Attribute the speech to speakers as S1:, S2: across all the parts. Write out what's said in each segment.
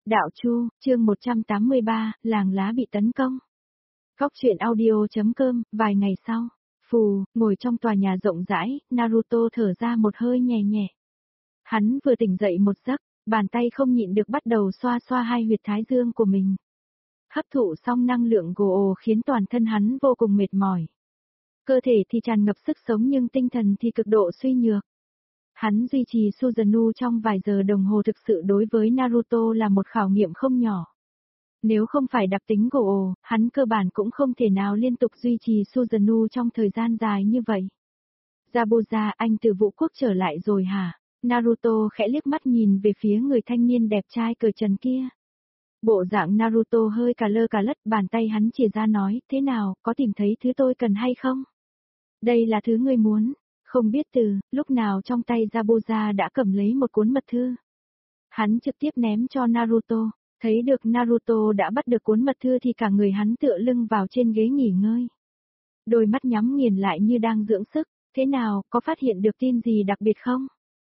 S1: Đạo Chu, chương 183, làng lá bị tấn công. Góc truyện audio.com, vài ngày sau, ngồi trong tòa nhà rộng rãi, Naruto thở ra một hơi nhẹ nhẹ. Hắn vừa tỉnh dậy một giấc, bàn tay không nhịn được bắt đầu xoa xoa hai huyệt thái dương của mình. Hấp thụ xong năng lượng Go khiến toàn thân hắn vô cùng mệt mỏi. Cơ thể thì tràn ngập sức sống nhưng tinh thần thì cực độ suy nhược. Hắn duy trì Susanoo trong vài giờ đồng hồ thực sự đối với Naruto là một khảo nghiệm không nhỏ. Nếu không phải đặc tính Go, hắn cơ bản cũng không thể nào liên tục duy trì Susanoo trong thời gian dài như vậy. Zabuza, anh từ Vũ Quốc trở lại rồi hả? Naruto khẽ liếc mắt nhìn về phía người thanh niên đẹp trai cởi trần kia. Bộ dạng Naruto hơi cà lơ cà lất, bàn tay hắn chìa ra nói, thế nào, có tìm thấy thứ tôi cần hay không? Đây là thứ ngươi muốn. Không biết từ lúc nào trong tay Zabuza đã cầm lấy một cuốn mật thư. Hắn trực tiếp ném cho Naruto, thấy được Naruto đã bắt được cuốn mật thư thì cả người hắn tựa lưng vào trên ghế nghỉ ngơi. Đôi mắt nhắm nghiền lại như đang dưỡng sức, thế nào, có phát hiện được tin gì đặc biệt không?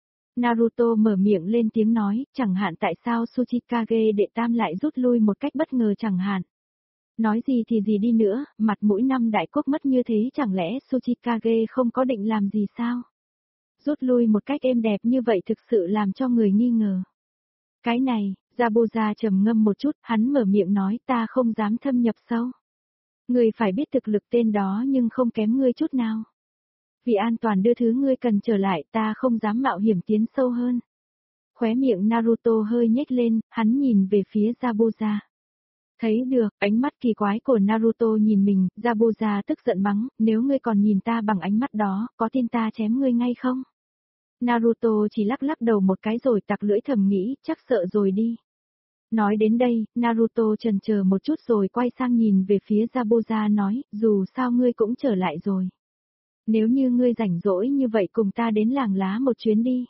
S1: Naruto mở miệng lên tiếng nói, chẳng hạn tại sao Tsuchikage đệ tam lại rút lui một cách bất ngờ chẳng hạn. Nói gì thì gì đi nữa, mặt mũi năm đại quốc mất như thế chẳng lẽ Tsuchikage không có định làm gì sao? Rút lui một cách êm đẹp như vậy thực sự làm cho người nghi ngờ. Cái này, Zabuza trầm ngâm một chút, hắn mở miệng nói ta không dám thâm nhập sâu. Ngươi phải biết thực lực tên đó nhưng không kém ngươi chút nào. Vì an toàn đưa thứ ngươi cần trở lại ta không dám mạo hiểm tiến sâu hơn. Khóe miệng Naruto hơi nhếch lên, hắn nhìn về phía Zabuza. Thấy được, ánh mắt kỳ quái của Naruto nhìn mình, Zabuza tức giận mắng, nếu ngươi còn nhìn ta bằng ánh mắt đó, có tin ta chém ngươi ngay không? Naruto chỉ lắc lắc đầu một cái rồi tặc lưỡi thầm nghĩ, chắc sợ rồi đi. Nói đến đây, Naruto chần chờ một chút rồi quay sang nhìn về phía Zabuza nói, dù sao ngươi cũng trở lại rồi. Nếu như ngươi rảnh rỗi như vậy cùng ta đến làng lá một chuyến đi.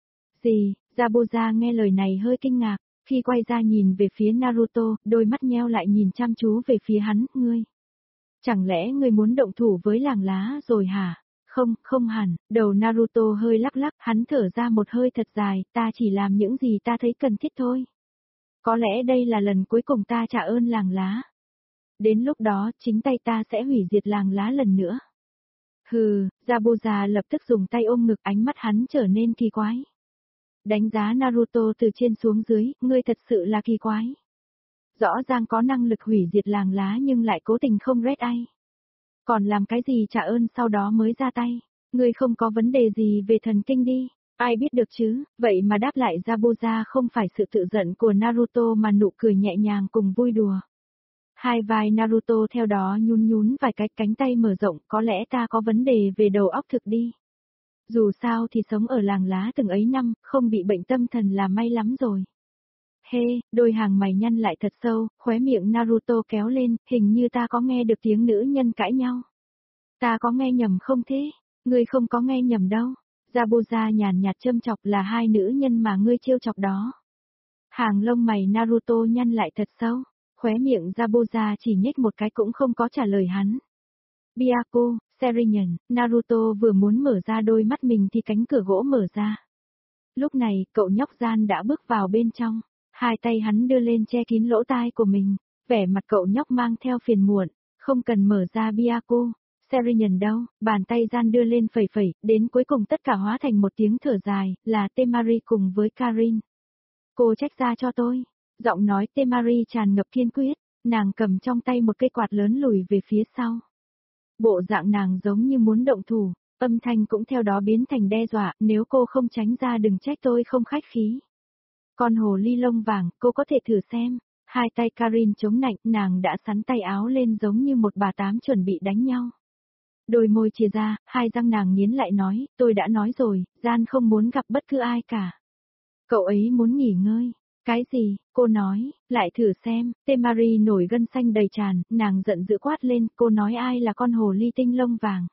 S1: Gì, Zabuza nghe lời này hơi kinh ngạc. Khi quay ra nhìn về phía Naruto, đôi mắt nheo lại nhìn chăm chú về phía hắn, ngươi. Chẳng lẽ ngươi muốn động thủ với làng lá rồi hả? Không, không hẳn, đầu Naruto hơi lắc lắc, hắn thở ra một hơi thật dài, ta chỉ làm những gì ta thấy cần thiết thôi. Có lẽ đây là lần cuối cùng ta trả ơn làng lá. Đến lúc đó, chính tay ta sẽ hủy diệt làng lá lần nữa. Hừ, Zabuza lập tức dùng tay ôm ngực, ánh mắt hắn trở nên kỳ quái. Đánh giá Naruto từ trên xuống dưới, ngươi thật sự là kỳ quái. Rõ ràng có năng lực hủy diệt làng lá nhưng lại cố tình không red ai. Còn làm cái gì trả ơn sau đó mới ra tay, ngươi không có vấn đề gì về thần kinh đi, ai biết được chứ, vậy mà đáp lại Zabuza không phải sự tự giận của Naruto mà nụ cười nhẹ nhàng cùng vui đùa. Hai vai Naruto theo đó nhún nhún vài cái, cánh tay mở rộng, có lẽ ta có vấn đề về đầu óc thực đi. Dù sao thì sống ở làng lá từng ấy năm, không bị bệnh tâm thần là may lắm rồi. Đôi hàng mày nhăn lại thật sâu, khóe miệng Naruto kéo lên, hình như ta có nghe được tiếng nữ nhân cãi nhau. Ta có nghe nhầm không thế? Ngươi không có nghe nhầm đâu. Zabuza nhàn nhạt châm chọc là hai nữ nhân mà ngươi trêu chọc đó. Hàng lông mày Naruto nhăn lại thật sâu, khóe miệng Zabuza chỉ nhếch một cái cũng không có trả lời hắn. Byakuya, Serinyàn, Naruto vừa muốn mở ra đôi mắt mình thì cánh cửa gỗ mở ra. Lúc này, cậu nhóc gian đã bước vào bên trong, hai tay hắn đưa lên che kín lỗ tai của mình, vẻ mặt cậu nhóc mang theo phiền muộn, không cần mở ra Byakuya, Serinyàn đâu, bàn tay gian đưa lên phẩy phẩy, đến cuối cùng tất cả hóa thành một tiếng thở dài, là Temari cùng với Karin. Cô trách ra cho tôi, giọng nói Temari tràn ngập kiên quyết, nàng cầm trong tay một cây quạt lớn lùi về phía sau. Bộ dạng nàng giống như muốn động thủ, âm thanh cũng theo đó biến thành đe dọa, nếu cô không tránh ra đừng trách tôi không khách khí. Con hồ ly lông vàng, cô có thể thử xem, hai tay Karin chống nạnh, nàng đã sắn tay áo lên giống như một bà tám chuẩn bị đánh nhau. Đôi môi chia ra, hai răng nàng nghiến lại nói, tôi đã nói rồi, gian không muốn gặp bất cứ ai cả. Cậu ấy muốn nghỉ ngơi. Cái gì, cô nói, lại thử xem, Temari nổi gân xanh đầy tràn, nàng giận dữ quát lên, cô nói ai là con hồ ly tinh lông vàng.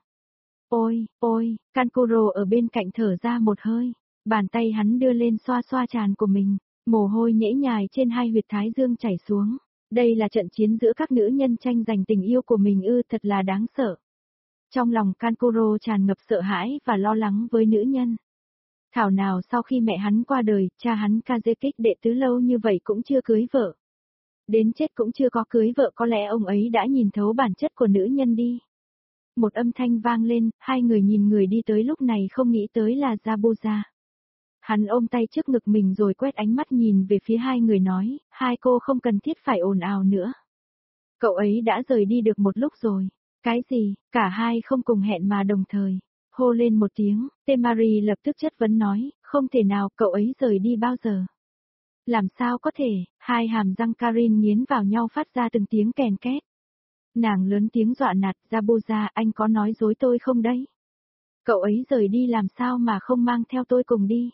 S1: Ôi, Kankuro ở bên cạnh thở ra một hơi, bàn tay hắn đưa lên xoa xoa tràn của mình, mồ hôi nhễ nhài trên hai huyệt thái dương chảy xuống. Đây là trận chiến giữa các nữ nhân tranh giành tình yêu của mình thật là đáng sợ. Trong lòng Kankuro tràn ngập sợ hãi và lo lắng với nữ nhân. Thảo nào sau khi mẹ hắn qua đời, cha hắn Kazekik đệ tứ lâu như vậy cũng chưa cưới vợ. Đến chết cũng chưa có cưới vợ, có lẽ ông ấy đã nhìn thấu bản chất của nữ nhân đi. Một âm thanh vang lên, hai người nhìn người đi tới lúc này không nghĩ tới là Zabuza. Hắn ôm tay trước ngực mình rồi quét ánh mắt nhìn về phía hai người nói, hai cô không cần thiết phải ồn ào nữa. Cậu ấy đã rời đi được một lúc rồi. Cái gì, cả hai không cùng hẹn mà đồng thời. Hô lên một tiếng, Temari lập tức chất vấn nói, không thể nào, cậu ấy rời đi bao giờ. Làm sao có thể, hai hàm răng Karin nghiến vào nhau phát ra từng tiếng kèn két. Nàng lớn tiếng dọa nạt, Zabuza, anh có nói dối tôi không đấy? Cậu ấy rời đi làm sao mà không mang theo tôi cùng đi?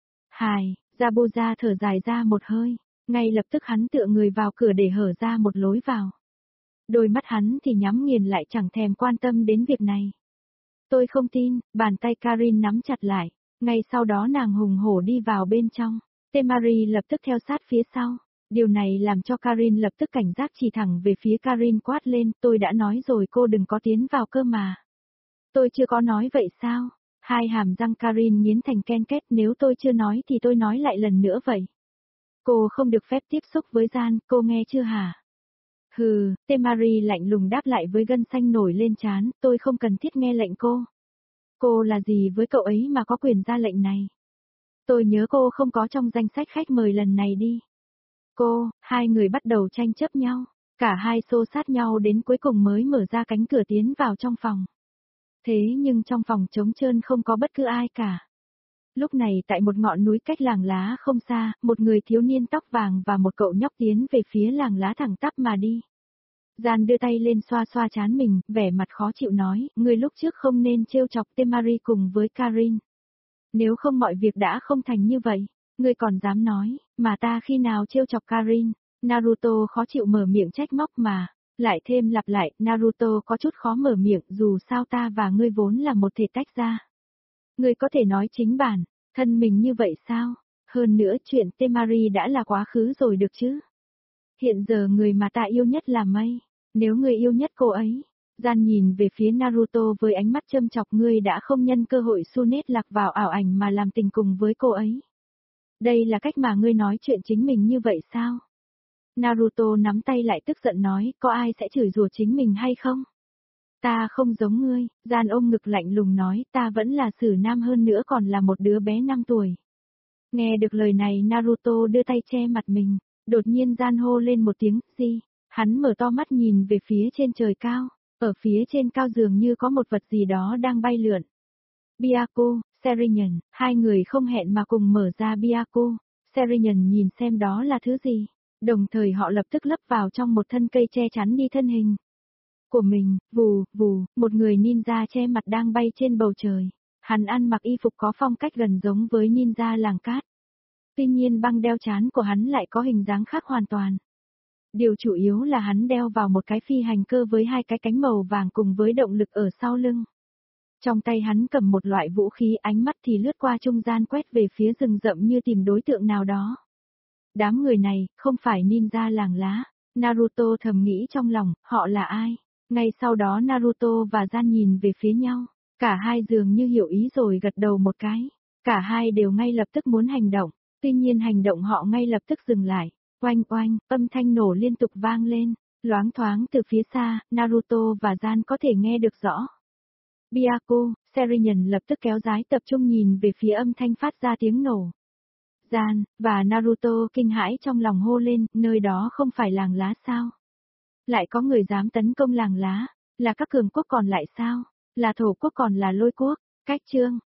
S1: Hài, Zabuza thở dài ra một hơi, ngay lập tức hắn tựa người vào cửa để hở ra một lối vào. Đôi mắt hắn thì nhắm nghiền lại chẳng thèm quan tâm đến việc này. Tôi không tin, bàn tay Karin nắm chặt lại, ngay sau đó nàng hùng hổ đi vào bên trong. Temari lập tức theo sát phía sau. Điều này làm cho Karin lập tức cảnh giác chỉ thẳng về phía Karin quát lên, tôi đã nói rồi cô đừng có tiến vào cơ mà. Tôi chưa có nói vậy sao? Hai hàm răng Karin nghiến thành ken két, nếu tôi chưa nói thì tôi nói lại lần nữa vậy. Cô không được phép tiếp xúc với Gian, cô nghe chưa hả? Hừ, Temari lạnh lùng đáp lại với gân xanh nổi lên trán, tôi không cần thiết nghe lệnh cô. Cô là gì với cậu ấy mà có quyền ra lệnh này? Tôi nhớ cô không có trong danh sách khách mời lần này đi. Cô, hai người bắt đầu tranh chấp nhau, cả hai xô sát nhau đến cuối cùng mới mở ra cánh cửa tiến vào trong phòng. Thế nhưng trong phòng trống trơn không có bất cứ ai cả. Lúc này tại một ngọn núi cách làng lá không xa, một người thiếu niên tóc vàng và một cậu nhóc tiến về phía làng lá thẳng tắp mà đi. Gian đưa tay lên xoa xoa trán mình, vẻ mặt khó chịu nói, người lúc trước không nên trêu chọc Temari cùng với Karin. Nếu không mọi việc đã không thành như vậy, ngươi còn dám nói, mà ta khi nào trêu chọc Karin. Naruto khó chịu mở miệng trách móc mà, lại thêm lặp lại, Naruto có chút khó mở miệng, dù sao ta và ngươi vốn là một thể tách ra. Ngươi có thể nói chính bản, thân mình như vậy sao? Hơn nữa chuyện Temari đã là quá khứ rồi được chứ? Hiện giờ người mà ta yêu nhất là Mei, nếu ngươi yêu nhất cô ấy. Gian nhìn về phía Naruto với ánh mắt châm chọc, ngươi đã không nhân cơ hội Sunet lạc vào ảo ảnh mà làm tình cùng với cô ấy. Đây là cách mà ngươi nói chuyện chính mình như vậy sao? Naruto nắm tay lại tức giận nói, có ai sẽ chửi rủa chính mình hay không? Ta không giống ngươi, Gian ôm ngực lạnh lùng nói, ta vẫn là Sử Nam hơn nữa còn là một đứa bé 5 tuổi. Nghe được lời này Naruto đưa tay che mặt mình, đột nhiên Gian hô lên một tiếng, gì? Hắn mở to mắt nhìn về phía trên trời cao, ở phía trên cao dường như có một vật gì đó đang bay lượn. Byakuya, Serinyàn, hai người không hẹn mà cùng mở ra Byakuya, Serinyàn nhìn xem đó là thứ gì. Đồng thời họ lập tức lấp vào trong một thân cây che chắn đi thân hình của mình, vù, vù, một người ninja che mặt đang bay trên bầu trời. Hắn ăn mặc y phục có phong cách gần giống với ninja làng cát. Tuy nhiên băng đeo trán của hắn lại có hình dáng khác hoàn toàn. Điều chủ yếu là hắn đeo vào một cái phi hành cơ với hai cái cánh màu vàng cùng với động lực ở sau lưng. Trong tay hắn cầm một loại vũ khí, ánh mắt thì lướt qua trung gian quét về phía rừng rậm như tìm đối tượng nào đó. Đám người này, không phải ninja làng lá. Naruto thầm nghĩ trong lòng, họ là ai? Ngay sau đó Naruto và Gian nhìn về phía nhau. Cả hai dường như hiểu ý rồi gật đầu một cái. Cả hai đều ngay lập tức muốn hành động. Tuy nhiên hành động họ ngay lập tức dừng lại. Oanh oanh, âm thanh nổ liên tục vang lên. Loáng thoáng từ phía xa, Naruto và Gian có thể nghe được rõ. Byakuya, Serinyàn lập tức kéo dài tập trung nhìn về phía âm thanh phát ra tiếng nổ. Gian, và Naruto kinh hãi trong lòng hô lên, nơi đó không phải làng lá sao? Lại có người dám tấn công làng lá, là các cường quốc còn lại sao? Là thổ quốc còn là lôi quốc? Cách chương,